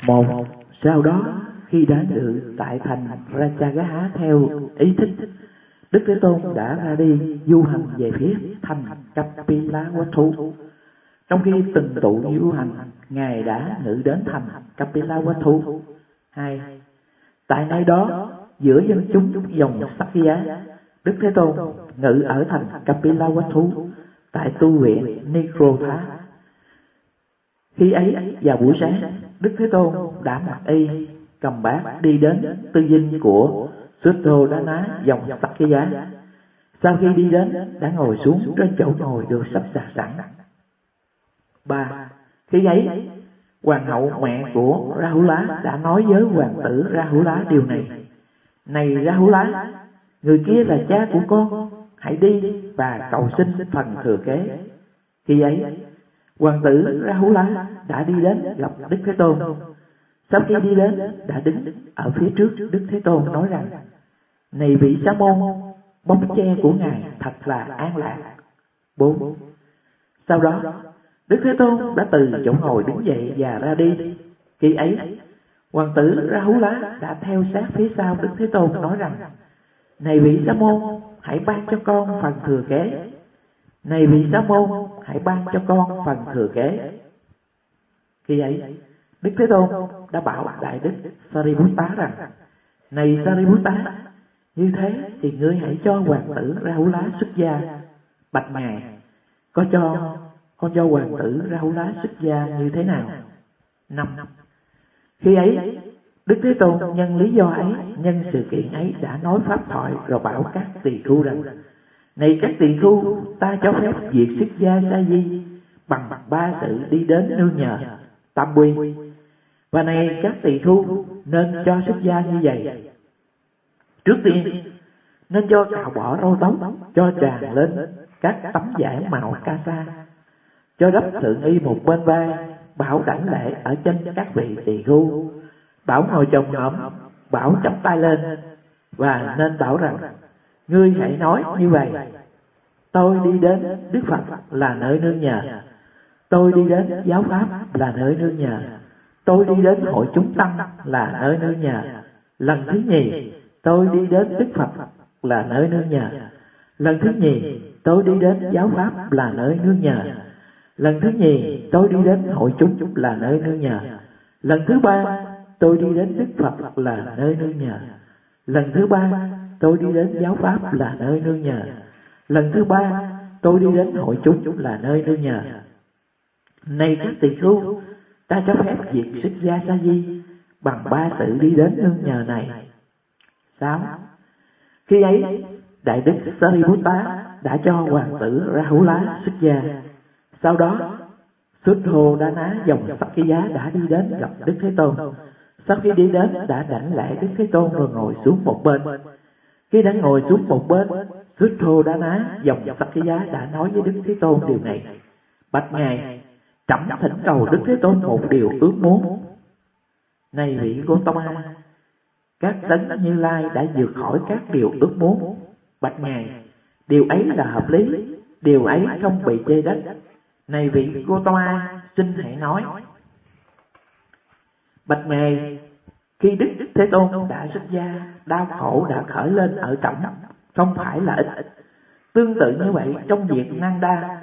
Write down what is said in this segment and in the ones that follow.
Một, sau đó khi đã ngự tại thành Ratchagaha theo ý thích, Đức Thế Tôn đã ra đi du hành về phía thành Kapilavatthu. Trong khi từng tụ du hành, Ngài đã ngự đến thành Kapilavatthu. 2. Tại nơi đó, giữa dân chúng dòng Sakya, Đức Thế Tôn ngự ở thành Kapilavatthu tại tu viện Nikrodha. Khi ấy vào buổi sáng, Đức Thế Tôn đã mặc y, cầm bát đi đến tư dinh của Suddhodana dòng Sakya. Sau khi đi đến, đã ngồi xuống trên chỗ ngồi được sắp đặt sẵn. 3. Khi ấy, hoàng hậu mẹ của Rahula đã nói với hoàng tử Rahula điều này: Này Rahula, người kia là cha của con, hãy đi và cầu xin phần thừa kế. Khi ấy, hoàng tử Rahula đã đi đến gặp Đức Thế Tôn. Sau khi đi đến, đã đứng ở phía trước Đức Thế Tôn nói rằng: Này vị Sa môn, bóng che của ngài thật là an lạc. 4. Sau đó, Đức Thế Tôn đã từ chỗ ngồi đứng dậy và ra đi. Khi ấy, hoàng tử Rahula đã theo sát phía sau Đức Thế Tôn nói rằng: Này vị Sa môn, hãy ban cho con phần thừa kế. Này vị Sa môn, hãy ban cho con phần thừa kế. Khi ấy, Đức Thế Tôn đã bảo Đại Đức Sariputta rằng: Này Sariputta, như thế thì ngươi hãy cho hoàng tử Rahula xuất gia. Bạch ngài, con cho hoàng tử Rahula xuất gia như thế nào? 5. Khi ấy, Đức Thế Tôn nhân lý do ấy, nhân sự kiện ấy đã nói pháp thoại rồi bảo các tỳ khưu rằng: Này các tỳ khưu, ta cho phép việc xuất gia sa di bằng 3 sự đi đến nương nhờ tam quy. Và này các tỳ khưu, nên cho xuất gia như vậy. Trước tiên, nên cho cạo bỏ râu tóc, cho tràn lên các tấm vải màu ca sa, cho đắp thượng y một bên vai, bảo đảnh lễ ở trên các vị tỳ khưu, bảo ngồi chồng hổm, bảo chắp tay lên, và nên bảo rằng: Ngươi hãy nói như vậy: Tôi đi đến Đức Phật là nơi nương nhờ, tôi đi đến giáo pháp là nơi nương nhờ, tôi đi đến hội chúng tăng là nơi nương nhờ. Lần thứ nhì, tôi đi đến Đức Phật là nơi nương nhờ. Lần thứ nhì, tôi đi đến giáo pháp là nơi nương nhờ. Lần thứ nhì, tôi đi đến hội chúng là nơi nương nhờ. Lần thứ ba, tôi đi đến Đức Phật là nơi nương nhờ. Lần thứ ba, tôi đi đến giáo pháp là nơi nương nhờ. Lần thứ ba, tôi đi đến hội chúng là nơi nương nhờ. Này các tỳ khưu, ta cho phép việc xuất gia sa di bằng 3 sự đi đến nương nhờ này. 6. Khi ấy, Đại Đức Sariputta đã cho hoàng tử Rahula xuất gia. Sau đó, Suddhodana dòng Sakya đã đi đến gặp Đức Thế Tôn. Sau khi đi đến, đã đảnh lễ Đức Thế Tôn rồi ngồi xuống một bên. Khi đã ngồi xuống một bên, Suddhodana dòng Sakya đã nói với Đức Thế Tôn điều này: Bạch ngài, trẫm thỉnh cầu Đức Thế Tôn một điều ước muốn. Này vị Gotama, các đấng Như Lai đã vượt khỏi các điều ước muốn. Bạch ngài, điều ấy là hợp lý, điều ấy không bị chê trách. Này vị Gotama, xin hãy nói. Bạch ngài, khi Đức Thế Tôn đã xuất gia, đau khổ đã khởi lên ở trẫm, không phải là ít. Tương tự như vậy trong việc Nanda,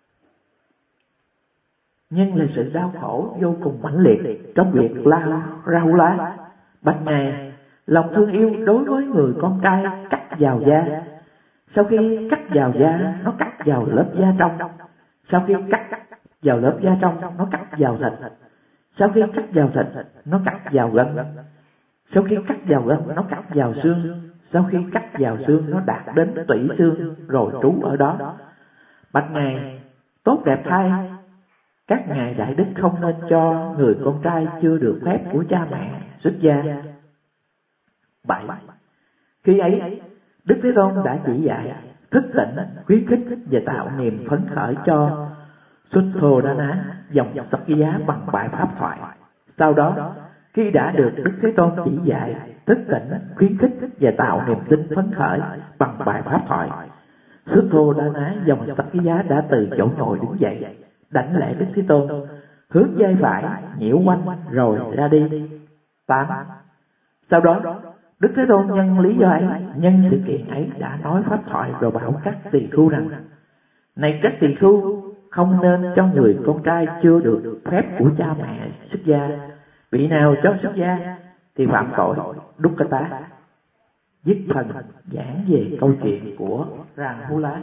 nhưng là sự đau khổ vô cùng mãnh liệt trong việc Rahula. Bạch ngài, lòng thương yêu đối với người con trai cắt vào da. Sau khi cắt vào da, nó cắt vào lớp da trong. Sau khi cắt vào lớp da trong, nó cắt vào thịt. Sau khi cắt vào thịt, nó cắt vào gân. Sau khi cắt vào gân, nó cắt vào xương. Sau khi cắt vào xương, nó đạt đến tủy xương rồi trú ở đó. Bạch ngài, tốt đẹp thay, các ngài đại đức không nên cho người con trai chưa được phép của cha mẹ xuất gia. 7. Khi ấy, Đức Thế Tôn đã chỉ dạy, thức tỉnh, khuyến khích và tạo niềm phấn khởi cho Suddhodana dòng Sakya bằng bài pháp thoại. Sau đó, khi đã được Đức Thế Tôn chỉ dạy, thức tỉnh, khuyến khích và tạo niềm tin phấn khởi bằng bài pháp thoại, Suddhodana dòng Sakya đã từ chỗ ngồi đứng dậy, đảnh lễ Đức Thế Tôn, hướng vai phải nhiễu quanh rồi ra đi. 8. Sau đó Đức Thế Tôn nhân lý do ấy, nhân sự kiện ấy đã nói pháp thoại rồi bảo các tỳ khưu rằng: này các tỳ khưu, không nên cho người con trai chưa được phép của cha mẹ xuất gia. Vị nào cho xuất gia thì phạm tội Dukkata. Dứt phần giảng về câu chuyện của Rahula.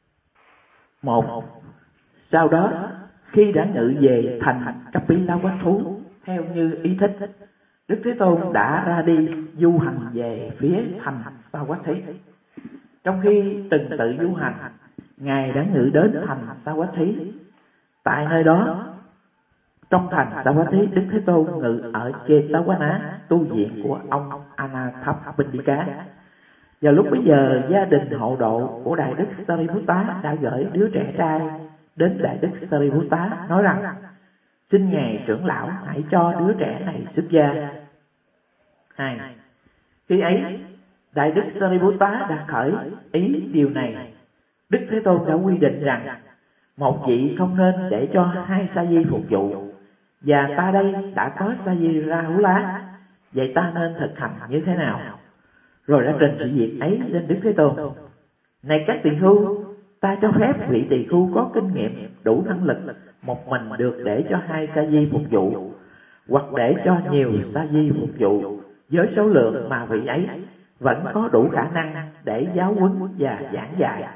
1. Sau đó khi đã ngự về thành Kapilavatthu theo như ý thích, Đức Thế Tôn đã ra đi du hành về phía thành Savatthi. Trong khi từng tự du hành, Ngài đã ngự đến thành Savatthi. Tại nơi đó, trong thành Savatthi, Đức Thế Tôn ngự ở Jetavana, tu viện của ông Anathapindika. Vào lúc bấy giờ, gia đình hộ độ của Đại Đức Sariputta đã gửi đứa trẻ trai đến Đại Đức Sariputta nói rằng: xin Ngài trưởng lão hãy cho đứa trẻ này xuất gia. 2. Khi ấy, Đại Đức Sariputta đã khởi ý điều này. Đức Thế Tôn đã quy định rằng một vị không nên để cho 2 sa di phục vụ, và ta đây đã có sa di Rahula, vậy ta nên thực hành như thế nào? Rồi đã trình sự việc ấy lên Đức Thế Tôn. Này các tỳ khưu, ta cho phép vị tỳ khưu có kinh nghiệm đủ năng lực một mình được để cho 2 sa di phục vụ, hoặc để cho nhiều sa di phục vụ với số lượng mà vị ấy vẫn có đủ khả năng để giáo huấn và giảng dạy.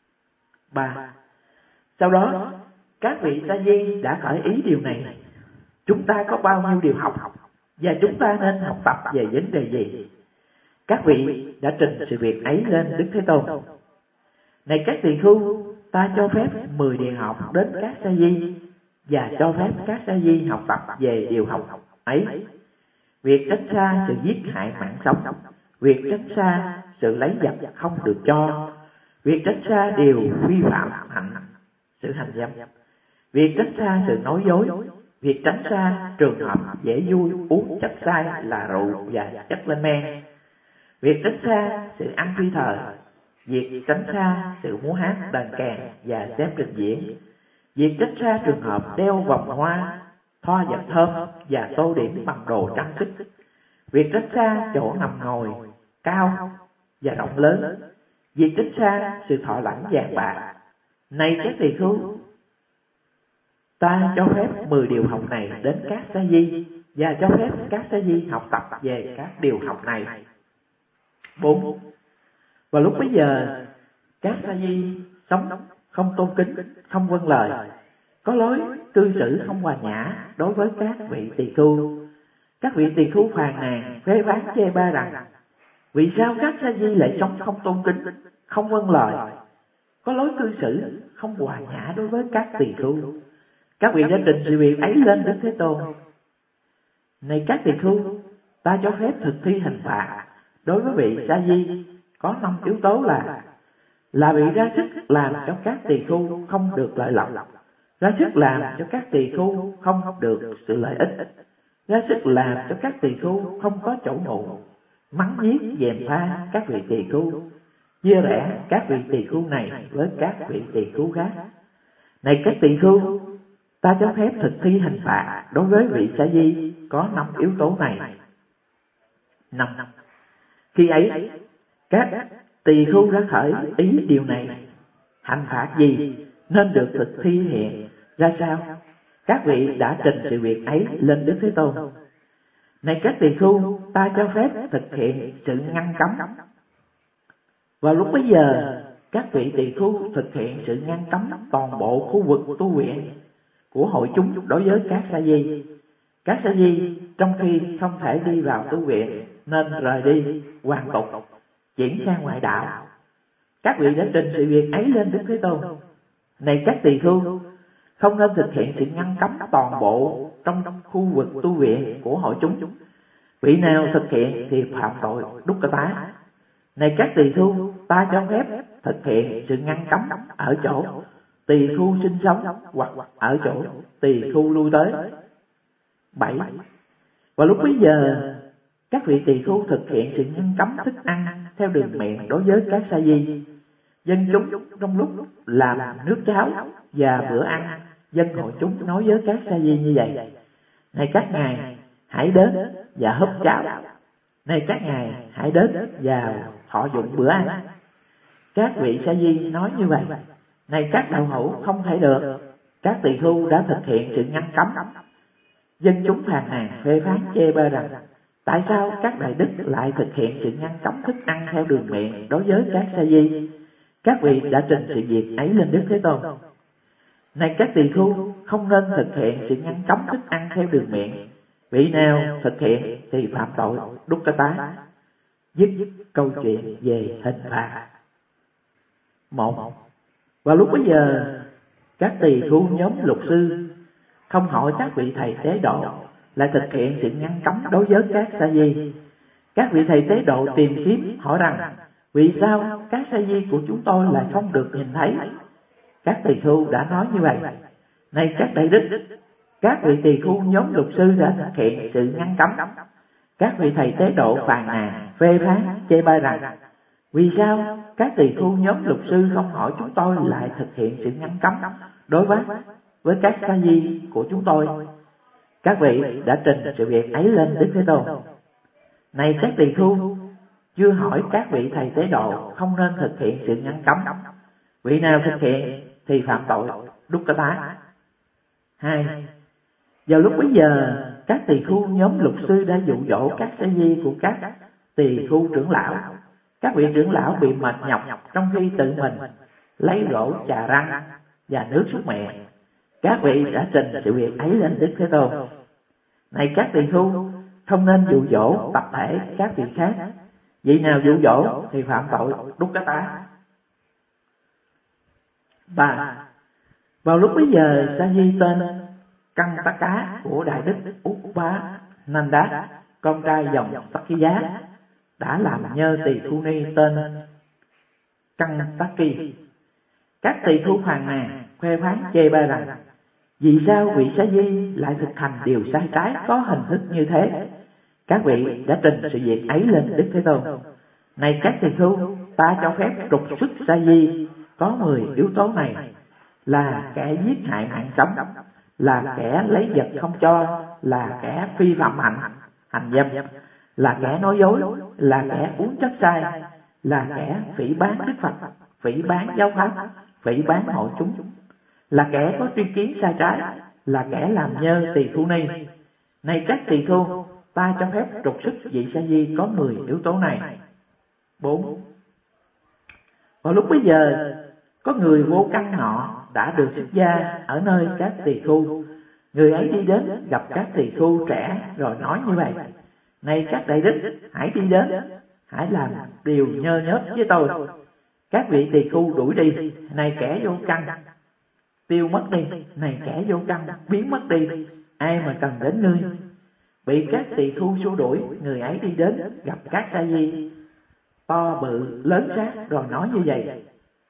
3. Sau đó các vị sa di đã khởi ý điều này: chúng ta có bao nhiêu điều học và chúng ta nên học tập về vấn đề gì? Các vị đã trình sự việc ấy lên Đức Thế Tôn. Này các tỳ khưu, ta cho phép 10 điều học đến các sa di, và cho phép các sa di học tập về điều học ấy: việc tránh xa sự giết hại mạng sống, việc tránh xa sự lấy vật không được cho, việc tránh xa điều vi phạm hạnh, sự hành dâm, việc tránh xa sự nói dối, việc tránh xa trường hợp dễ vui uống chất say là rượu và chất lên men, việc tránh xa sự ăn phi thời, việc tránh xa sự múa hát đàn kèn và xem trình diễn, việc tránh xa trường hợp đeo vòng hoa, thoa vật thơm và tô điểm bằng đồ trang sức, việc tránh xa chỗ nằm ngồi cao và rộng lớn, việc tránh xa sự thọ lãnh vàng bạc. Này các tỳ khưu, ta cho phép 10 điều học này đến các sa di, và cho phép các sa di học tập về các điều học này. 4. Vào lúc bấy giờ, các sa di sống không tôn kính, không vâng lời, có lối cư xử không hòa nhã đối với các vị tỳ khưu. Các vị tỳ khưu phàn nàn, phê phán chê bai rằng: vì sao các sa di lại sống không tôn kính, không vâng lời, có lối cư xử không hòa nhã đối với các tỳ khưu? Các vị đã trình sự việc ấy lên Đức Thế Tôn. Này các tỳ khưu, ta cho phép thực thi hình phạt đối với vị sa di có 5 yếu tố là vị ra sức làm cho các tỳ khưu không được lợi lộc, ra sức làm cho các tỳ khưu không được sự lợi ích, ra sức làm cho các tỳ khưu không có chỗ ngủ, mắng nhiếc gièm pha các vị tỳ khưu, chia rẽ các vị tỳ khưu này với các vị tỳ khưu khác. Này các tỳ khưu, ta cho phép thực thi hình phạt đối với vị sa di có 5 yếu tố này. 5. Khi ấy, các tỳ khưu đã khởi ý điều này: hành phạt gì nên được thực thi hiện ra sao? Các vị đã trình sự việc ấy lên Đức Thế Tôn. Này các tỳ khưu, ta cho phép thực hiện sự ngăn cấm. Vào lúc bấy giờ, các vị tỳ khưu thực hiện sự ngăn cấm toàn bộ khu vực tu viện của hội chúng đối với các sa di. Các sa di trong khi không thể đi vào tu viện nên rời đi hoàn tục, chuyển sang ngoại đạo. Các vị đã trình sự việc ấy lên Đức Thế Tôn. Này các tỳ khưu, không nên thực hiện sự ngăn cấm toàn bộ trong khu vực tu viện của hội chúng. Vị nào thực hiện thì phạm tội Dukkata. Này các tỳ khưu, ta cho phép thực hiện sự ngăn cấm ở chỗ tỳ khưu sinh sống hoặc ở chỗ tỳ khưu lui tới. 7. Và lúc bấy giờ, các vị tỳ khưu thực hiện sự ngăn cấm thức ăn theo đường miệng đối với các sa di. Dân chúng trong lúc làm nước cháo và bữa ăn Dân hội chúng nói với các sa di như vậy: này các ngài hãy đến và húp cháo, này các ngài hãy đến và thọ dụng bữa ăn. Các vị sa di nói như vậy: này các đạo hữu, không thể được, các tỳ khưu đã thực hiện sự ngăn cấm. Dân chúng phàn nàn phê phán chê bai rằng: tại sao các đại đức lại thực hiện sự ngăn cấm thức ăn theo đường miệng đối với các sa di? Các vị đã trình sự việc ấy lên Đức Thế Tôn. Này các tỳ khưu, không nên thực hiện sự ngăn cấm thức ăn theo đường miệng. Vị nào thực hiện thì phạm tội Dukkata. Dứt câu chuyện về hình phạt. 1. Vào lúc bấy giờ, các tỳ khưu nhóm lục sư không hỏi các vị thầy tế độ, lại thực hiện sự ngăn cấm đối với các sa di. Các vị thầy tế độ tìm kiếm hỏi rằng: vì sao các sa di của chúng tôi lại không được nhìn thấy? Các tỳ khưu đã nói như vậy: này các đại đức, các vị tỳ khưu nhóm lục sư đã thực hiện sự ngăn cấm. Các vị thầy tế độ phàn nàn phê phán chê bai rằng: vì sao các tỳ khưu nhóm lục sư không hỏi chúng tôi lại thực hiện sự ngăn cấm đối với các sa di của chúng tôi? Các vị đã trình sự việc ấy lên Đức Thế Tôn. Này các tỳ khưu, chưa hỏi các vị thầy tế độ không nên thực hiện sự ngăn cấm. Vị nào thực hiện thì phạm tội Dukkata. 2. Vào lúc bấy giờ, các tỳ khưu nhóm lục sư đã dụ dỗ các sa di của các tỳ khưu trưởng lão. Các vị trưởng lão bị mệt nhọc trong khi tự mình lấy rổ chà răng và nước súc miệng. Các vị đã trình sự việc ấy lên Đức Thế Tôn. Này các tỳ khưu, không nên dụ dỗ tập thể các vị khác. Vị nào dụ dỗ thì phạm tội Dukkata. 3. Vào lúc bấy giờ, sa di tên Căng Tá Cá của đại đức Upananda, con trai dòng Takiya, đã làm nhơ tỳ khưu ni tên Căng Tá Kỳ. Các tỳ khưu phàn nàn phê phán chê bai rằng: vì sao vị sa di lại thực hành điều sai trái có hình thức như thế? Các vị đã trình sự việc ấy lên Đức Thế Tôn. Này các tỳ khưu, ta cho phép trục xuất sa di có 10 yếu tố này: là kẻ giết hại mạng sống, là kẻ lấy vật không cho, là kẻ phi phạm hành dâm, là kẻ nói dối, là kẻ uống chất sai, là kẻ phỉ báng Đức Phật, phỉ báng giáo pháp, phỉ báng hội chúng, là kẻ có tri kiến sai trái, là kẻ làm nhơ tỳ khưu ni. Này các tỳ khưu, ta cho phép trục xuất vị sa di có 10 yếu tố này. 4. Vào lúc bấy giờ, có người vô căn nọ đã được xuất gia ở nơi các tỳ khưu. Người ấy đi đến gặp các tỳ khưu trẻ rồi nói như vậy: này các đại đức, hãy đi đến, hãy làm điều nhơ nhớp với tôi. Các vị tỳ khưu đuổi đi: này kẻ vô căn, tiêu mất đi, này kẻ vô căn, biến mất đi, ai mà cần đến ngươi? Bị các tỳ khưu xua đuổi, người ấy đi đến gặp các sa di to bự lớn xác rồi nói như vậy: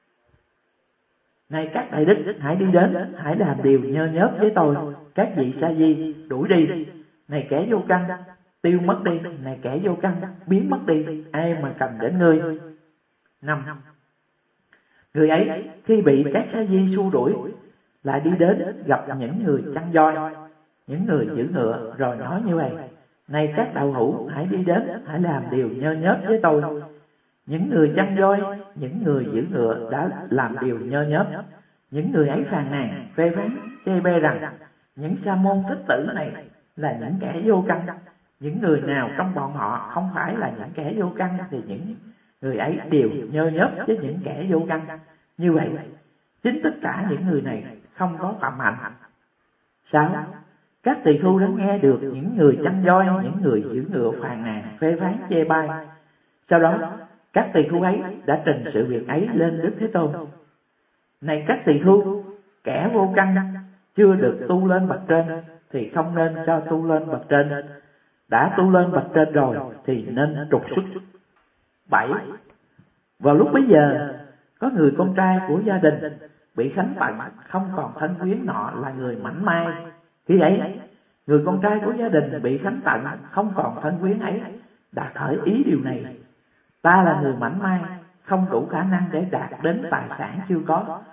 này các đại đức, hãy đi đến, hãy làm điều nhơ nhớp với tôi. Các vị sa di đuổi đi: này kẻ vô căn, tiêu mất đi, này kẻ vô căn, biến mất đi, ai mà cần đến ngươi? 5. Người ấy khi bị các sa di xua đuổi, lại đi đến gặp những người chăn voi, những người giữ ngựa rồi nói như vậy: này các đạo hữu, hãy đi đến, hãy làm điều nhơ nhớp với tôi. Những người chăn voi, những người giữ ngựa đã làm điều nhơ nhớp. Những người ấy phàn nàn phê phán chê bai rằng: những sa môn thích tử này là những kẻ vô căn. Những người nào trong bọn họ không phải là những kẻ vô căn thì những người ấy đều nhơ nhớp với những kẻ vô căn. Như vậy, chính tất cả những người này không có phạm hạnh. 6. Các tỳ khưu đã nghe được những người chăn voi, những người giữ ngựa phàn nàn phê phán chê bai. Sau đó, các tỳ khưu ấy đã trình sự việc ấy lên Đức Thế Tôn. Này các tỳ khưu, kẻ vô căn chưa được tu lên bậc trên thì không nên cho tu lên bậc trên. Đã tu lên bậc trên rồi thì nên trục xuất. 7. Vào lúc bấy giờ, có người con trai của gia đình bị khánh tận, không còn thân quyến nọ là người mảnh mai. Khi ấy, người con trai của gia đình bị khánh tận, không còn thân quyến ấy đã khởi ý điều này: ta là người mảnh mai, không đủ khả năng để đạt đến tài sản chưa có.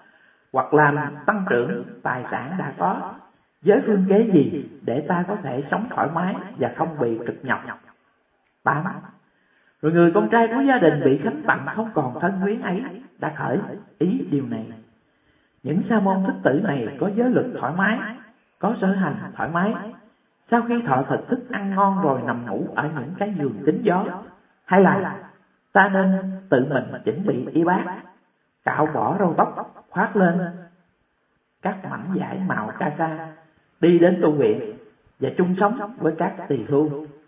hoặc làm tăng trưởng tài sản đã có? Với phương kế gì để ta có thể sống thoải mái và không bị cực nhọc? 8. Rồi người con trai của gia đình bị khánh tặng không còn thân quyến ấy đã khởi ý điều này. Những sa môn thích tử này có giới luật thoải mái, có sở hành thoải mái, sau khi thọ thực thức ăn ngon rồi nằm ngủ ở những cái giường kín gió, hay là ta nên tự mình chuẩn bị y bát, cạo bỏ râu tóc, khoác lên các mảnh vải màu ca sa, đi đến tu viện và chung sống với các tỳ khưu?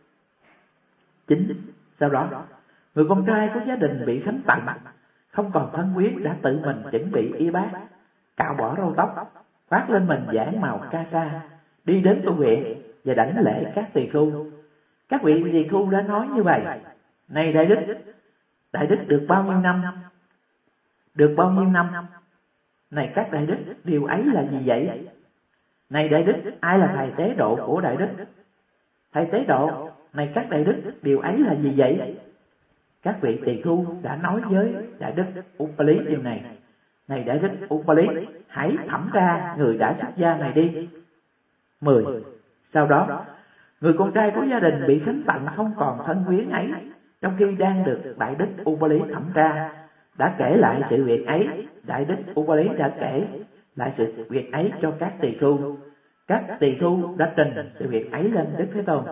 9. Sau đó, người con trai của gia đình bị khánh tặng không còn thân quyến đã tự mình chuẩn bị y bát, cạo bỏ râu tóc, khoác lên mình vải màu ca sa, đi đến tu viện và đảnh lễ các tỳ khưu. Các vị tỳ khưu đã nói như vậy: này đại đức được bao nhiêu năm? Được bao nhiêu năm? Này các đại đức, điều ấy là gì vậy? Này đại đức, ai là thầy tế độ của đại đức? Thầy tế độ, này các đại đức, điều ấy là gì vậy? Các vị tỳ khưu đã nói với đại đức Upali điều này: này đại đức Upali, hãy thẩm ra người đã xuất gia này đi. 10. Sau đó, người con trai của gia đình bị khánh tặng không còn thân quyến ấy, trong khi đang được đại đức Upali thẩm ra, đã kể lại sự việc ấy. Đại đức Upali đã kể lại sự việc ấy cho các tỳ khưu. Các tỳ khưu đã trình sự việc ấy lên Đức Thế Tôn.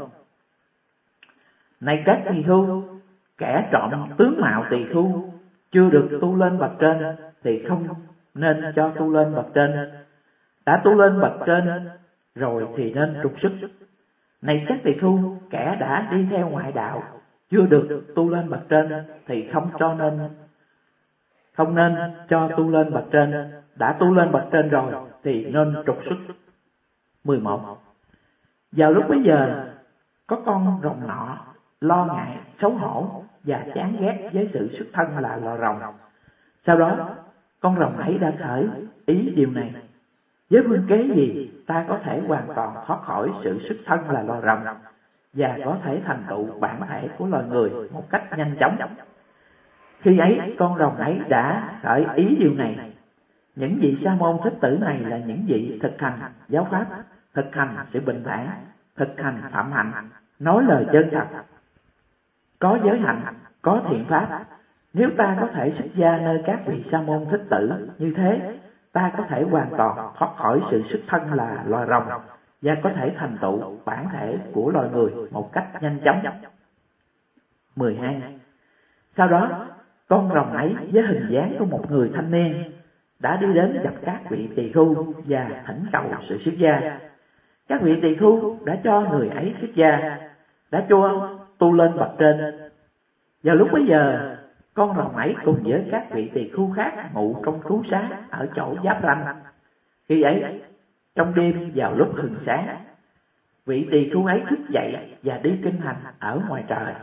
Này các tỳ khưu, kẻ trộm tướng mạo tỳ khưu chưa được tu lên bậc trên thì không nên cho tu lên bậc trên. Đã tu lên bậc trên rồi thì nên trục xuất. Này các tỳ khưu, kẻ đã đi theo ngoại đạo chưa được tu lên bậc trên thì không nên cho tu lên bậc trên. Đã tu lên bậc trên rồi thì nên trục xuất. 11. Vào lúc bấy giờ, có con rồng nọ lo ngại, xấu hổ và chán ghét với sự xuất thân là lò rồng. Sau đó, con rồng ấy đã khởi ý điều này: với phương kế gì ta có thể hoàn toàn thoát khỏi sự xuất thân là lò rồng và có thể thành tựu bản thể của loài người một cách nhanh chóng? Khi ấy, con rồng ấy đã khởi ý điều này: những vị sa môn thích tử này là những vị thực hành giáo pháp, thực hành sự bình thản, thực hành phạm hạnh, nói lời chân thật, có giới hạnh, có thiện pháp. Nếu ta có thể xuất gia nơi các vị sa môn thích tử như thế, ta có thể hoàn toàn thoát khỏi sự xuất thân là loài rồng và có thể thành tựu bản thể của loài người một cách nhanh chóng. 12. Sau đó, con rồng ấy với hình dáng của một người thanh niên đã đi đến gặp các vị tỳ khưu và thỉnh cầu sự xuất gia. Các vị tỳ khưu đã cho người ấy xuất gia, đã cho tu lên bậc trên. Vào lúc bấy giờ, con rồng ấy cùng với các vị tỳ khưu khác ngủ trong trú xá ở chỗ giáp ranh. Khi ấy, trong đêm vào lúc hừng sáng, vị tỳ khưu ấy thức dậy và đi kinh hành ở ngoài trời.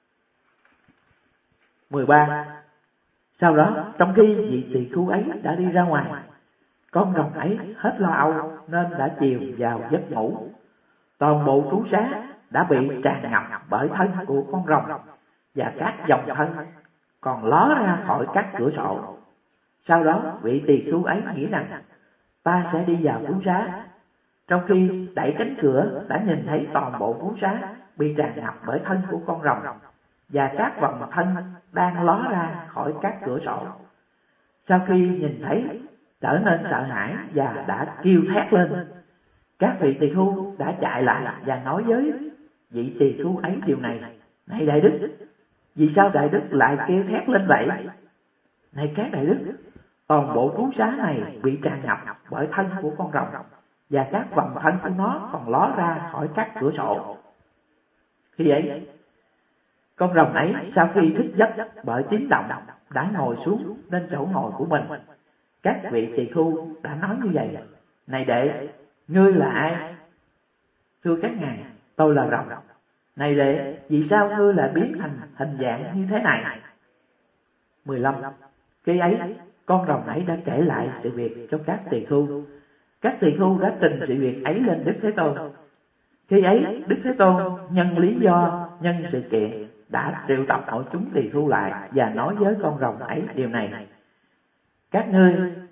13. Sau đó, trong khi vị tỳ khưu ấy đã đi ra ngoài, con rồng ấy hết lo âu nên đã chìm vào giấc ngủ. Toàn bộ trú xá đã bị tràn ngập bởi thân của con rồng và các dòng thân còn ló ra khỏi các cửa sổ. Sau đó, vị tỳ khưu ấy nghĩ rằng ta sẽ đi vào trú xá. Trong khi đẩy cánh cửa, đã nhìn thấy toàn bộ trú xá bị tràn ngập bởi thân của con rồng và các vòng thân đang ló ra khỏi các cửa sổ. Sau khi nhìn thấy, trở nên sợ hãi và đã kêu thét lên. Các vị tỳ khưu đã chạy lại và nói với vị tỳ khưu ấy điều này: này đại đức, vì sao đại đức lại kêu thét lên vậy? Này các đại đức, toàn bộ trú xá này bị tràn ngập bởi thân của con rồng và các vòng thân của nó còn ló ra khỏi các cửa sổ. Khi ấy, con rồng ấy sau khi thức giấc bởi tiếng động đã ngồi xuống lên chỗ ngồi của mình. Các vị tỳ khưu đã nói như vậy: này đệ, ngươi là ai? Thưa các ngài, tôi là rồng. Này đệ, vì sao ngươi lại biến thành hình dạng như thế này? 15. Khi ấy, con rồng ấy đã kể lại sự việc cho các tỳ khưu. Các tỳ khưu đã trình sự việc ấy lên Đức Thế Tôn. Khi ấy, Đức Thế Tôn nhân lý do, nhân sự kiện đã triệu tập hội chúng tỳ khưu lại và nói với con rồng ấy điều này: các ngươi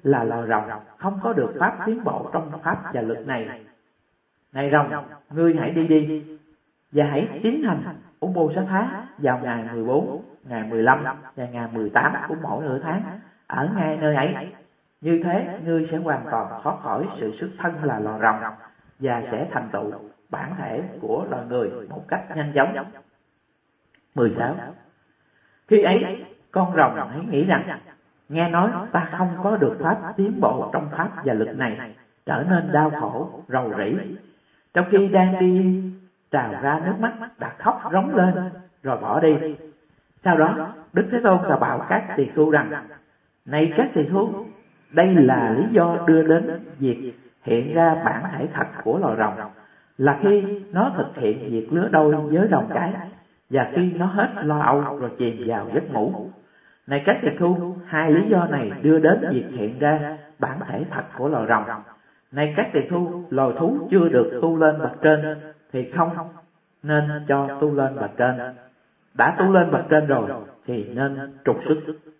là loài rồng không có được pháp tiến bộ trong pháp và luật này. Này rồng, ngươi hãy đi và hãy tiến hành Uposatha vào ngày 14, ngày 15 và ngày 18 của mỗi nửa tháng ở ngay nơi ấy. Như thế ngươi sẽ hoàn toàn thoát khỏi sự xuất thân là loài rồng và sẽ thành tựu bản thể của loài người một cách nhanh chóng. 16. Khi ấy, con rồng hãy nghĩ rằng, nghe nói ta không có được pháp tiến bộ trong pháp và lực này, trở nên đau khổ, rầu rĩ. Trong khi đang đi trào ra nước mắt, đã khóc rống lên rồi bỏ đi. Sau đó, Đức Thế Tôn đã bảo các tỳ khưu rằng, này các tỳ khưu, đây là lý do đưa đến việc hiện ra bản thể thật của loài rồng, là khi nó thực hiện việc lứa đôi với rồng cái, và khi nó hết lo âu rồi chìm vào giấc ngủ. Này các tỳ khưu, hai lý do này đưa đến việc hiện ra bản thể thật của loài rồng. Này các tỳ khưu, loài thú chưa được tu lên bậc trên thì không nên cho tu lên bậc trên. Đã tu lên bậc trên rồi thì nên trục xuất.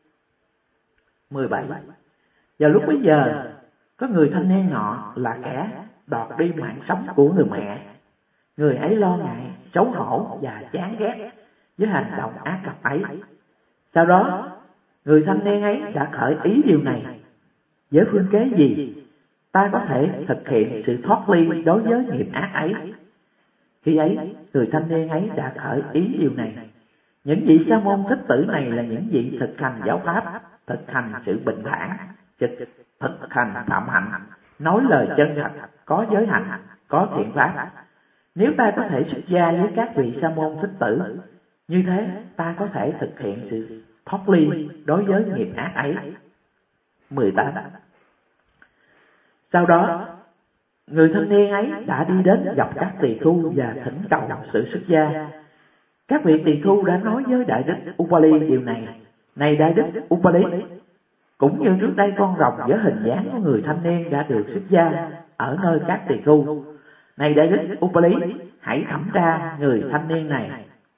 17. Vào lúc bấy giờ, có người thanh niên nọ là kẻ đoạt đi mạng sống của người mẹ. Người ấy lo ngại, xấu hổ và chán ghét với hành động ác độc ấy. Sau đó, người thanh niên ấy đã khởi ý điều này: với phương kế gì ta có thể thực hiện sự thoát ly đối với nghiệp ác ấy? Khi ấy, người thanh niên ấy đã khởi ý điều này: những vị sa môn thích tử này là những vị thực hành giáo pháp, thực hành sự bình thản, thực hành phạm hạnh, nói lời chân thật, có giới hạnh, có thiện pháp. Nếu ta có thể xuất gia với các vị sa môn thích tử, như thế ta có thể thực hiện sự thoát ly đối với nghiệp ác ấy. 18. Sau đó, người thanh niên ấy đã đi đến gặp các tỳ khưu và thỉnh cầu sự xuất gia. Các vị tỳ khưu đã nói với Đại Đức Upali điều này: này Đại Đức Upali, cũng như trước đây con rồng với hình dáng của người thanh niên đã được xuất gia ở nơi các tỳ khưu. Này Đại Đức Upali, hãy thẩm tra người thanh niên này.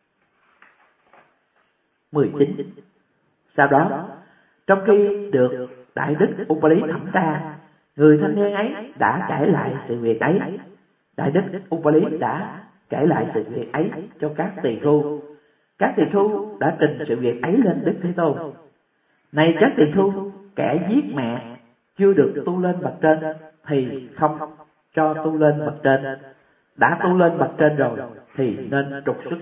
19. Sau đó, trong khi được Đại Đức Upali thẩm tra, người thanh niên ấy đã kể lại sự việc ấy. Đại Đức Upali đã kể lại sự việc ấy cho các tỳ khưu. Các tỳ khưu đã trình sự việc ấy lên Đức Thế Tôn. Này các tỳ khưu, kẻ giết mẹ chưa được tu lên bậc trên thì không cho tu lên bậc trên. Đã tu lên bậc trên rồi thì nên trục xuất.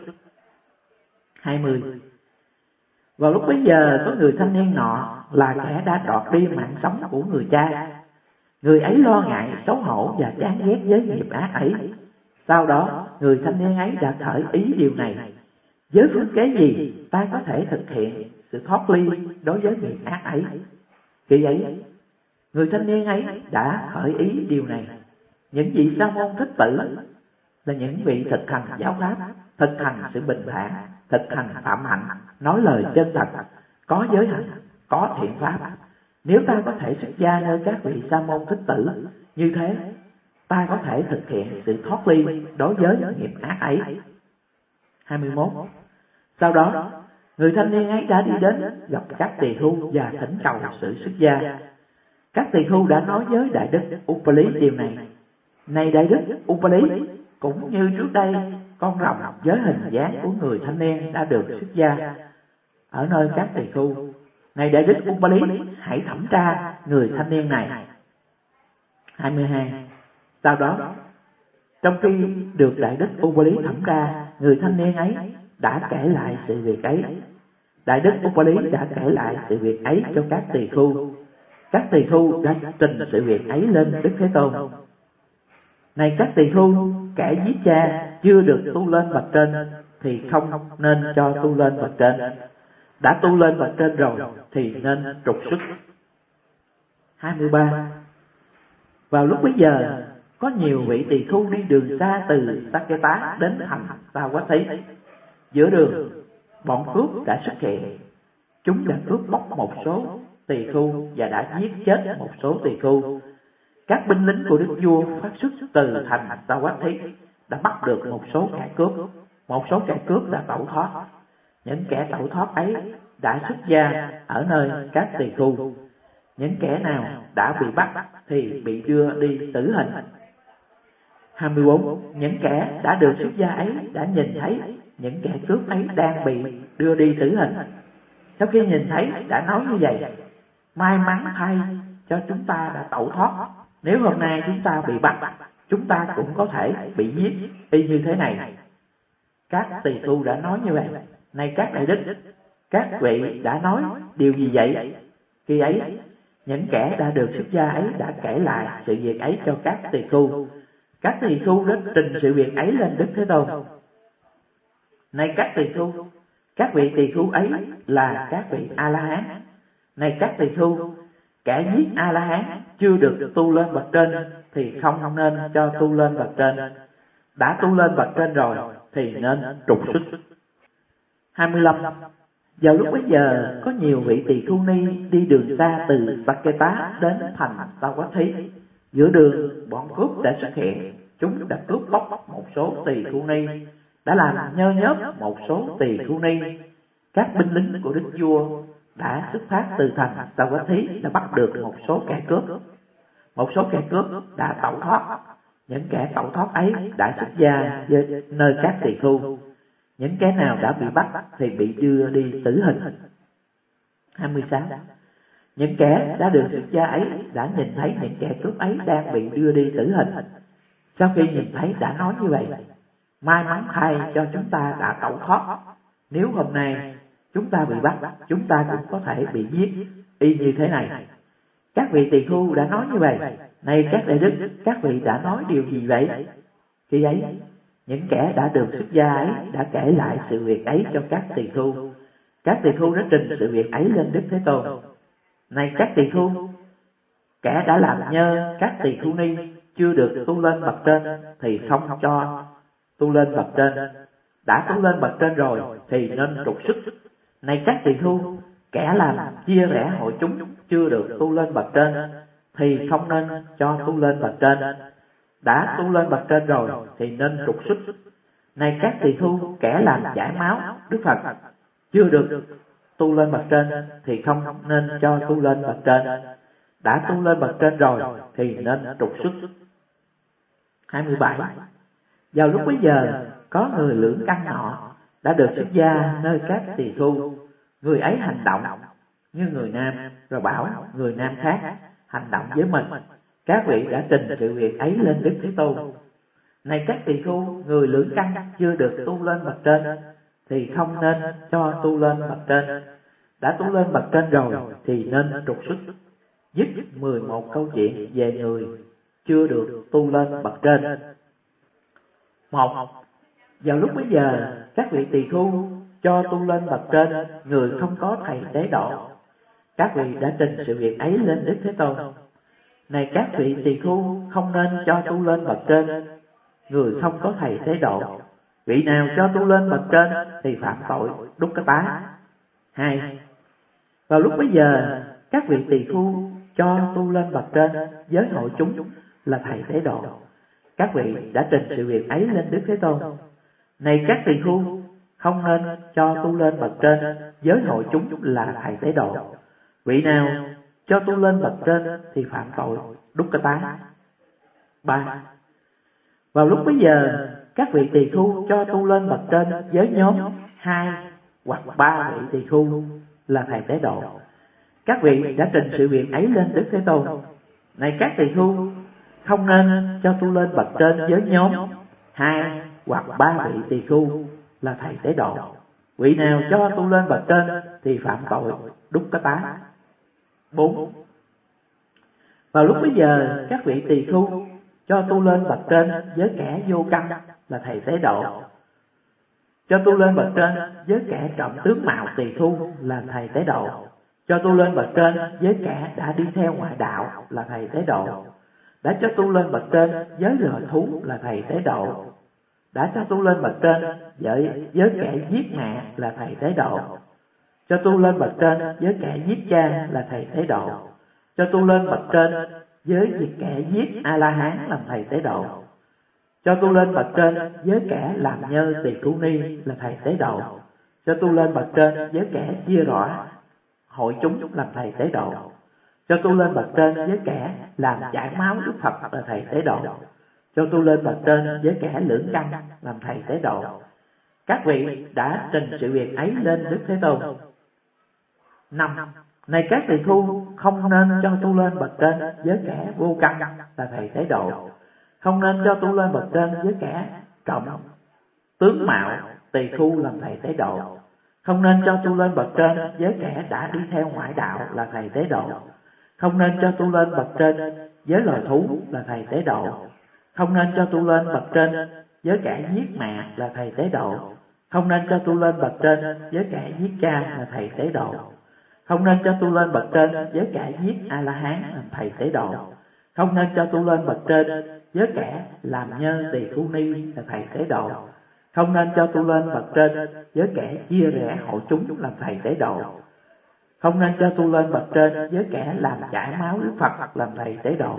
20. Vào lúc bấy giờ, có người thanh niên nọ là kẻ đã đoạt đi mạng sống của người cha. Người ấy lo ngại, xấu hổ và chán ghét với nghiệp ác ấy. Sau đó, người thanh niên ấy đã khởi ý điều này: với phương kế gì ta có thể thực hiện sự thoát ly đối với nghiệp ác ấy? Khi ấy, người thanh niên ấy đã khởi ý điều này: những vị sa môn thích tử là những vị thực hành giáo pháp, thực hành sự bình thản, thực hành phạm hạnh, nói lời chân thật, có giới hạnh, có thiện pháp. Nếu ta có thể xuất gia nơi các vị sa môn thích tử, như thế ta có thể thực hiện sự thoát ly đối với nghiệp ác ấy. 21. Sau đó, người thanh niên ấy đã đi đến gặp các tỳ khưu và thỉnh cầu sự xuất gia. Các tỳ khưu đã nói với Đại Đức Upali điều này: này Đại Đức Upali, cũng như trước đây, con rồng với hình dáng của người thanh niên đã được xuất gia ở nơi các tỳ khưu. Này Đại Đức Upali, hãy thẩm tra người thanh niên này. 22. Sau đó, trong khi được Đại Đức Upali thẩm tra, người thanh niên ấy đã kể lại sự việc ấy. Đại Đức Upali đã kể lại sự việc ấy cho các tỳ khưu. Các tỳ khưu đã trình sự việc ấy lên Đức Thế Tôn. Này các tỳ khưu, kẻ giết cha chưa được tu lên bậc trên thì không nên cho tu lên bậc trên. Đã tu lên bậc trên rồi thì nên trục xuất. 23. Vào lúc bấy giờ, có nhiều vị tỳ khưu đi đường xa từ Saketa đến thành Savatthi. Giữa đường, bọn cướp đã xuất hiện. Chúng đã cướp bóc một số tỳ khưu và đã giết chết một số tỳ khưu. Các binh lính của đức vua phát xuất từ thành Savatthi đã bắt được một số kẻ cướp. Một số kẻ cướp đã tẩu thoát. Những kẻ tẩu thoát ấy đã xuất gia ở nơi các tỳ khưu. những kẻ nào đã bị bắt thì bị đưa đi tử hình. 24. Những kẻ đã được xuất gia ấy đã nhìn thấy những kẻ cướp ấy đang bị đưa đi tử hình. Sau khi nhìn thấy đã nói như vậy: may mắn thay cho chúng ta đã tẩu thoát, nếu hôm nay chúng ta bị bắt, chúng ta cũng có thể bị giết y như thế này. Các tỳ khưu đã nói như vậy: này các đại đức, các vị đã nói điều gì vậy? Khi ấy, những kẻ đã được xuất gia ấy đã kể lại sự việc ấy cho các tỳ khưu. Các tỳ khưu đã trình sự việc ấy lên Đức Thế Tôn. Này các tỳ khưu, các vị tỳ khưu ấy là các vị A-la-hán. Này các tỳ khưu, kẻ giết A-la-hán chưa được tu lên bậc trên thì không nên cho tu lên bậc trên. Đã tu lên bậc trên rồi thì nên trục xuất. 25. Vào lúc bấy giờ, có nhiều vị tỳ khưu ni đi đường xa từ Saketa đến thành Savatthi. Giữa đường, bọn cướp đã xuất hiện. Chúng đã cướp bóc một số tỳ khưu ni, đã làm nhơ nhớp một số tỳ khưu ni. Các binh lính của đức vua đã xuất phát từ thành Savatthi đã bắt được một số kẻ cướp. Một số kẻ cướp đã tẩu thoát. Những kẻ tẩu thoát ấy đã xuất gia với nơi các tỳ khưu. Những kẻ nào đã bị bắt thì bị đưa đi tử hình. 26. Những kẻ đã được xuất gia ấy đã nhìn thấy những kẻ cướp ấy đang bị đưa đi tử hình. Sau khi nhìn thấy đã nói như vậy: may mắn thay cho chúng ta đã tẩu thoát, nếu hôm nay chúng ta bị bắt, chúng ta cũng có thể bị giết y như thế này. Các vị tỳ khưu đã nói như vậy: này các đại đức, các vị đã nói điều gì vậy? Khi ấy, những kẻ đã được xuất gia ấy đã kể lại sự việc ấy cho các tỳ khưu. Các tỳ khưu đã trình sự việc ấy lên Đức Thế Tôn. Này các tỳ khưu, kẻ đã làm nhơ các tỳ khưu ni chưa được tu lên bậc trên thì không cho tu lên bậc trên. Đã tu lên bậc trên rồi thì nên trục xuất. Này các tỳ khưu, kẻ làm chia rẽ hội chúng chưa được tu lên bậc trên thì không nên cho tu lên bậc trên. Đã tu lên bậc trên rồi thì nên trục xuất. Này các tỳ khưu, kẻ làm chảy máu Đức Phật chưa được tu lên bậc trên thì không nên cho tu lên bậc trên. Đã tu lên bậc trên rồi thì nên trục xuất. 27. Vào lúc bấy giờ, có người lưỡng căn nọ đã được xuất gia nơi các tỳ khưu. Người ấy hành động như người nam, rồi bảo người nam khác hành động với mình. Các vị đã trình sự việc ấy lên Đức Thế Tôn. Này các tỳ khưu, người lưỡng căn chưa được tu lên bậc trên thì không nên cho tu lên bậc trên. Đã tu lên bậc trên rồi thì nên trục xuất. Dứt 11 câu chuyện về người chưa được tu lên bậc trên. 1. Vào lúc bấy giờ, các vị tỳ khưu cho tu lên bậc trên người không có thầy tế độ. Các vị đã trình sự việc ấy lên Đức Thế Tôn. Này các vị tỳ khưu, không nên cho tu lên bậc trên người không có thầy tế độ. Vị nào cho tu lên bậc trên thì phạm tội Dukkata. 2. Vào lúc bấy giờ, các vị tỳ khưu cho tu lên bậc trên với hội chúng là thầy tế độ. Các vị đã trình sự việc ấy lên Đức Thế Tôn. Này các tỳ khưu, không nên cho tu lên bậc trên với hội chúng là thầy tế độ. Vị nào cho tu lên bậc trên thì phạm tội Dukkata. 3. Vào lúc bấy giờ, các vị tỳ khưu cho tu lên bậc trên với nhóm 2 hoặc 3 vị tỳ khưu là thầy tế độ. Các vị đã trình sự việc ấy lên Đức Thế Tôn. Này các tỳ khưu, không nên cho tu lên bậc trên với nhóm 2 hoặc 3 vị tỳ khưu là thầy tế độ. Vị nào cho tu lên bậc trên thì phạm tội Dukkata. 4. Vào lúc bấy giờ, các vị tỳ khưu cho tu lên bậc trên với kẻ vô căn là thầy tế độ. Cho tu lên bậc trên với kẻ trộm tướng mạo tỳ khưu là thầy tế độ. Cho tu lên bậc trên với kẻ đã đi theo ngoại đạo là thầy tế độ. Đã cho tu lên bậc trên với loài thú là thầy tế độ. Đã cho tu lên bậc trên với kẻ giết mẹ là thầy tế độ. Cho tu lên bậc trên với kẻ giết cha là thầy tế độ. Cho tu lên bậc trên với kẻ giết A-la-hán làm thầy tế độ. Cho tu lên bậc trên với kẻ làm nhơ tỳ khưu ni là thầy tế độ. Cho tu lên bậc trên với kẻ chia rẽ hội chúng làm thầy tế độ. cho tu lên bậc trên với kẻ làm chảy máu Đức Phật là thầy tế độ, cho tu lên bậc trên với kẻ lưỡng căn làm thầy tế độ. Các vị đã trình sự việc ấy lên Đức Thế Tôn. 5. Này các tỳ khu, không nên cho tu lên bậc trên với kẻ vô căn là thầy tế độ, không nên cho tu lên bậc trên với kẻ trọng tướng mạo tỳ khu làm thầy tế độ, không nên cho tu lên bậc trên với kẻ đã đi theo ngoại đạo là thầy tế độ, không nên cho tu lên bậc trên với loài thú là thầy tế độ, không nên cho tu lên bậc trên với kẻ giết mẹ là thầy tế độ, không nên cho tu lên bậc trên với kẻ giết cha là thầy tế độ, không nên cho tu lên bậc trên với kẻ giết A La Hán làm thầy tế độ, không nên cho tu lên bậc trên với kẻ làm nhân tỳ khu ni là thầy tế độ, không nên cho tu lên bậc trên với kẻ chia rẽ hội chúng làm thầy tế độ, không nên cho tu lên bậc trên với kẻ làm chảy máu Đức Phật làm thầy tế độ,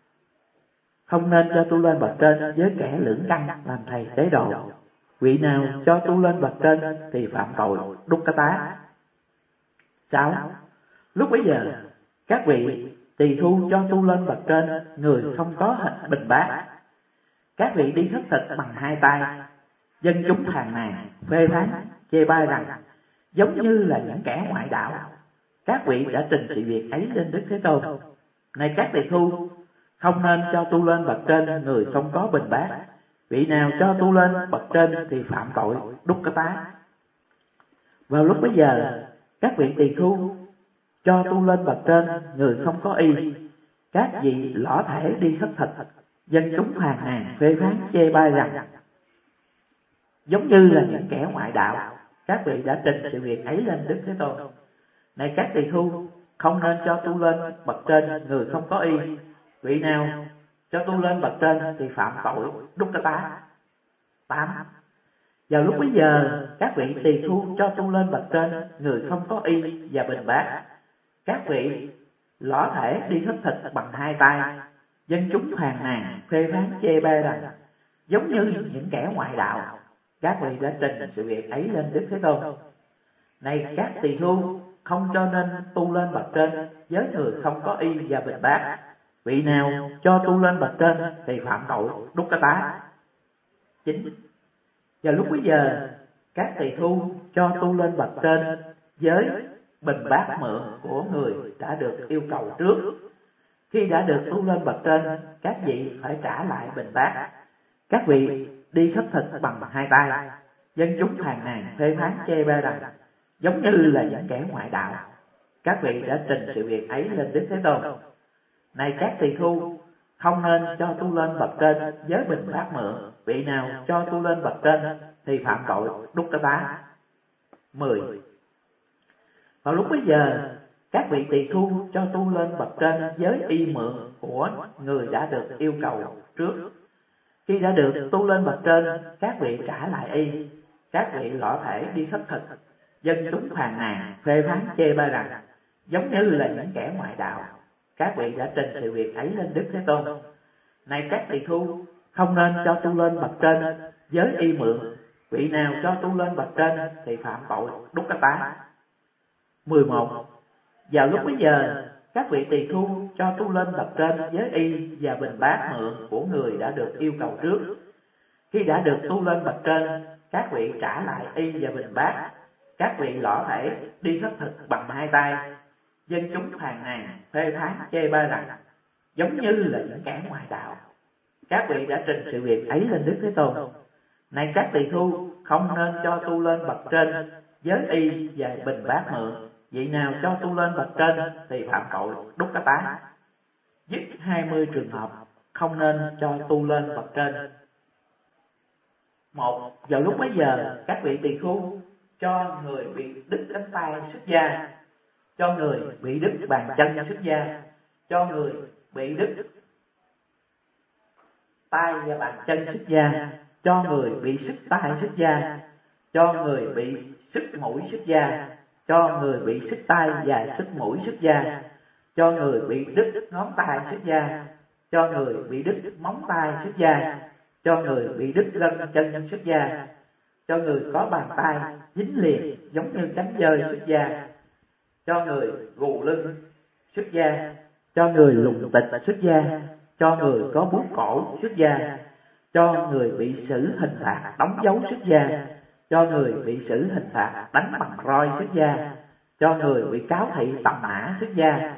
không nên cho tu lên bậc trên với kẻ lưỡng căn làm thầy tế độ. Vị nào cho tu lên bậc trên thì phạm tội Dukkata. 6. Lúc bấy giờ các vị tỳ khu cho tu lên bậc trên người không có hình bình bát. Các vị đi khất thực bằng hai tay. Dân chúng phàn nàn, phê phán, chê bai rằng giống như là những kẻ ngoại đạo. Các vị đã trình sự việc ấy lên Đức Thế Tôn. Này các tỳ khu, không nên cho tu lên bậc trên người không có bình bát. Vị nào cho tu lên bậc trên thì phạm tội Dukkata. Vào lúc bấy giờ các vị tỳ khu cho tu lên bậc trên người không có y. Các vị lõ thể đi khất thực. Dân chúng phàn nàn, phê phán, chê bai rằng giống như là những kẻ ngoại đạo. Các vị đã trình sự việc ấy lên Đức Thế Tôn. Này các tỳ khu, không nên cho tu lên bậc trên người không có y. Vị nào cho tu lên bậc trên thì phạm tội Dukkata. 8. Vào lúc bấy giờ các vị tỳ khu cho tu lên bậc trên người không có y và bình bát. Các vị lõ thể đi khất thực bằng hai tay. Dân chúng phàn nàn, phê phán, chê bai rằng giống như những kẻ ngoại đạo. Các vị đã trình sự việc ấy lên Đức Thế Tôn. Này các tỳ khu, không cho nên tu lên bậc trên với người không có y và bình bát. Vị nào cho tu lên bậc trên thì phạm tội Dukkata. 9. Vào lúc bấy giờ các tỳ khu cho tu lên bậc trên với bình bát mượn của người đã được yêu cầu trước. Khi đã được tu lên bậc trên, các vị phải trả lại bình bát. Các vị đi khất thực bằng hai tay. Dân chúng phàn nàn, phê phán, chê bai rằng giống như là những kẻ ngoại đạo. Các vị đã trình sự việc ấy lên Đức Thế Tôn. Này các tỳ khu, không nên cho tu lên bậc trên với bình bát mượn. Vị nào cho tu lên bậc trên thì phạm tội Dukkata. 10. Vào lúc bấy giờ các vị tỳ khu cho tu lên bậc trên với y mượn của người đã được yêu cầu trước. Khi đã được tu lên bậc trên, các vị trả lại y. Các vị lõ thể đi khất thực. Dân chúng phàn nàn, phê phán, chê bai rằng giống như là những kẻ ngoại đạo. Các vị đã trình sự việc ấy lên Đức Thế Tôn. Này các tỳ khu, không nên cho tu lên bậc trên với y mượn. Vị nào cho tu lên bậc trên thì phạm tội Dukkata. 11. Vào lúc bấy giờ các vị tỳ khu cho tu lên bậc trên với y và bình bát mượn của người đã được yêu cầu trước. Khi đã được tu lên bậc trên, các vị trả lại y và bình bát. Các vị lõ thể đi khất thực bằng hai tay. Dân chúng phàn nàn, phê phán, chê bai rằng giống như là những kẻ ngoại đạo. Các vị đã trình sự việc ấy lên Đức Thế Tôn. Này các tỳ khu, không nên cho tu lên bậc trên với y và bình bát mượn. Vị nào cho tu lên bậc trên thì phạm tội Dukkata. Dứt 20 trường hợp không nên cho tu lên bậc trên. 1. Vào lúc bấy giờ các vị tỳ khu cho người bị đứt cánh tay xuất gia, cho người bị đứt bàn chân xuất gia, cho người bị đứt tay và bàn chân xuất gia, cho người bị sứt tai xuất gia, cho người bị sứt mũi xuất gia, cho người bị sứt tai và sứt mũi xuất gia, cho người bị đứt ngón tay xuất gia, cho người bị đứt móng tay xuất gia, cho người bị đứt gân chân xuất gia, cho người có bàn tay dính liền giống như cánh dơi xuất gia, cho người gù lưng xuất gia, cho người lùng tịch xuất gia, cho người có bút cổ xuất gia, cho người bị xử hình phạt đóng dấu xuất gia, cho người bị xử hình phạt đánh bằng roi xuất gia, cho người bị cáo thị tầm mã xuất gia,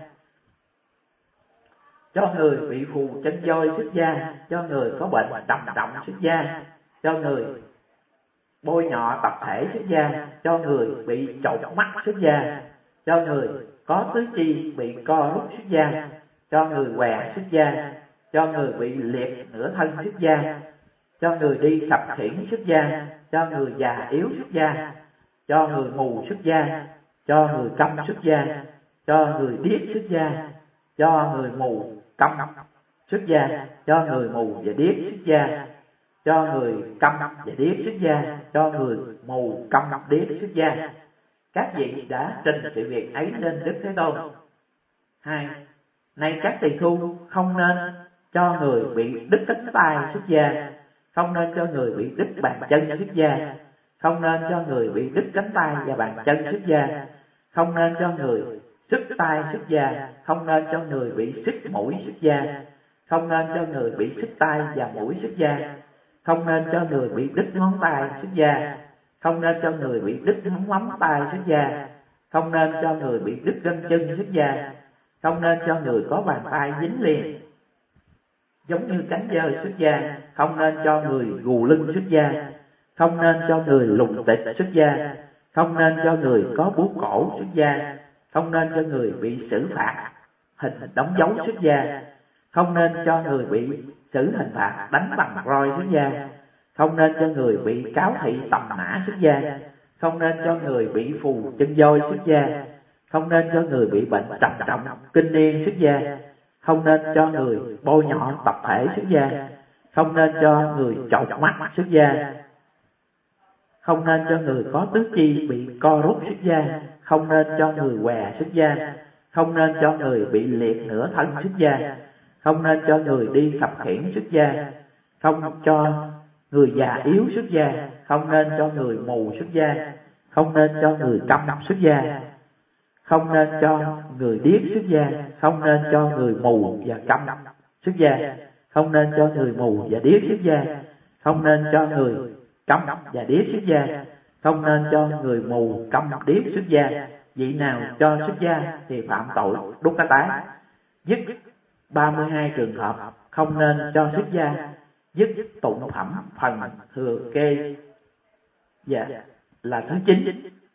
cho người bị phù chân voi xuất gia, cho người có bệnh trầm trọng xuất gia, cho người bôi nhọ tập thể xuất gia, cho người bị trột mắt xuất gia, cho người có tứ chi bị co rút xuất gia, cho người què xuất gia, cho người bị liệt nửa thân xuất gia, cho người đi khập khiễng xuất gia, cho người già yếu xuất gia, cho người mù xuất gia, cho người câm xuất gia, cho người điếc xuất gia, cho người mù câm xuất gia, cho người mù và điếc xuất gia, cho người câm và điếc xuất gia, cho người mù câm điếc xuất gia. Các vị đã trình sự việc ấy lên Đức Thế Tôn. 2. Này các tỳ khu, không nên cho người bị đứt cánh tay xuất gia, không nên cho người bị đứt bàn chân xuất gia, không nên cho người bị đứt cánh tay và bàn chân xuất gia, không nên cho người sức tay xuất gia, không nên cho người bị sức mũi xuất gia, không nên cho người bị sức tay và mũi xuất gia, không nên cho người bị đứt ngón tay xuất gia, không nên cho người bị đứt ngón móng tay xuất gia, không nên cho người bị đứt gân chân xuất gia, không nên cho người có bàn tay dính liền giống như cánh dơi xuất gia, không nên cho người gù lưng xuất gia, không nên cho người lùng tịch xuất gia, không nên cho người có bướu cổ xuất gia, không nên cho người bị xử phạt hình đóng dấu xuất gia, không nên cho người bị xử hình phạt đánh bằng roi xuất gia, không nên cho người bị cáo thị tầm mã xuất gia, không nên cho người bị phù chân voi xuất gia, không nên cho người bị bệnh trầm trọng kinh niên xuất gia, không nên cho người bôi nhọ tập thể xuất gia, không nên cho người trột mắt xuất gia, không nên cho người có tứ chi bị co rút xuất gia, không nên cho người què xuất gia, không nên cho người bị liệt nửa thân xuất gia, không nên cho người đi khập khiễng xuất gia, không cho người già yếu xuất gia, không nên cho người mù xuất gia, không nên cho người câm xuất gia, không nên cho người điếc xuất gia, không nên cho người mù và câm xuất gia, không nên cho người mù và điếc xuất gia, không nên cho người câm và điếc xuất gia, không nên cho người mù câm điếc xuất gia. Vị nào cho xuất gia thì phạm tội đốt cá tái. Dứt 32 trường hợp không nên cho xuất gia, dứt tụng phẩm phần thừa kê là thứ 9.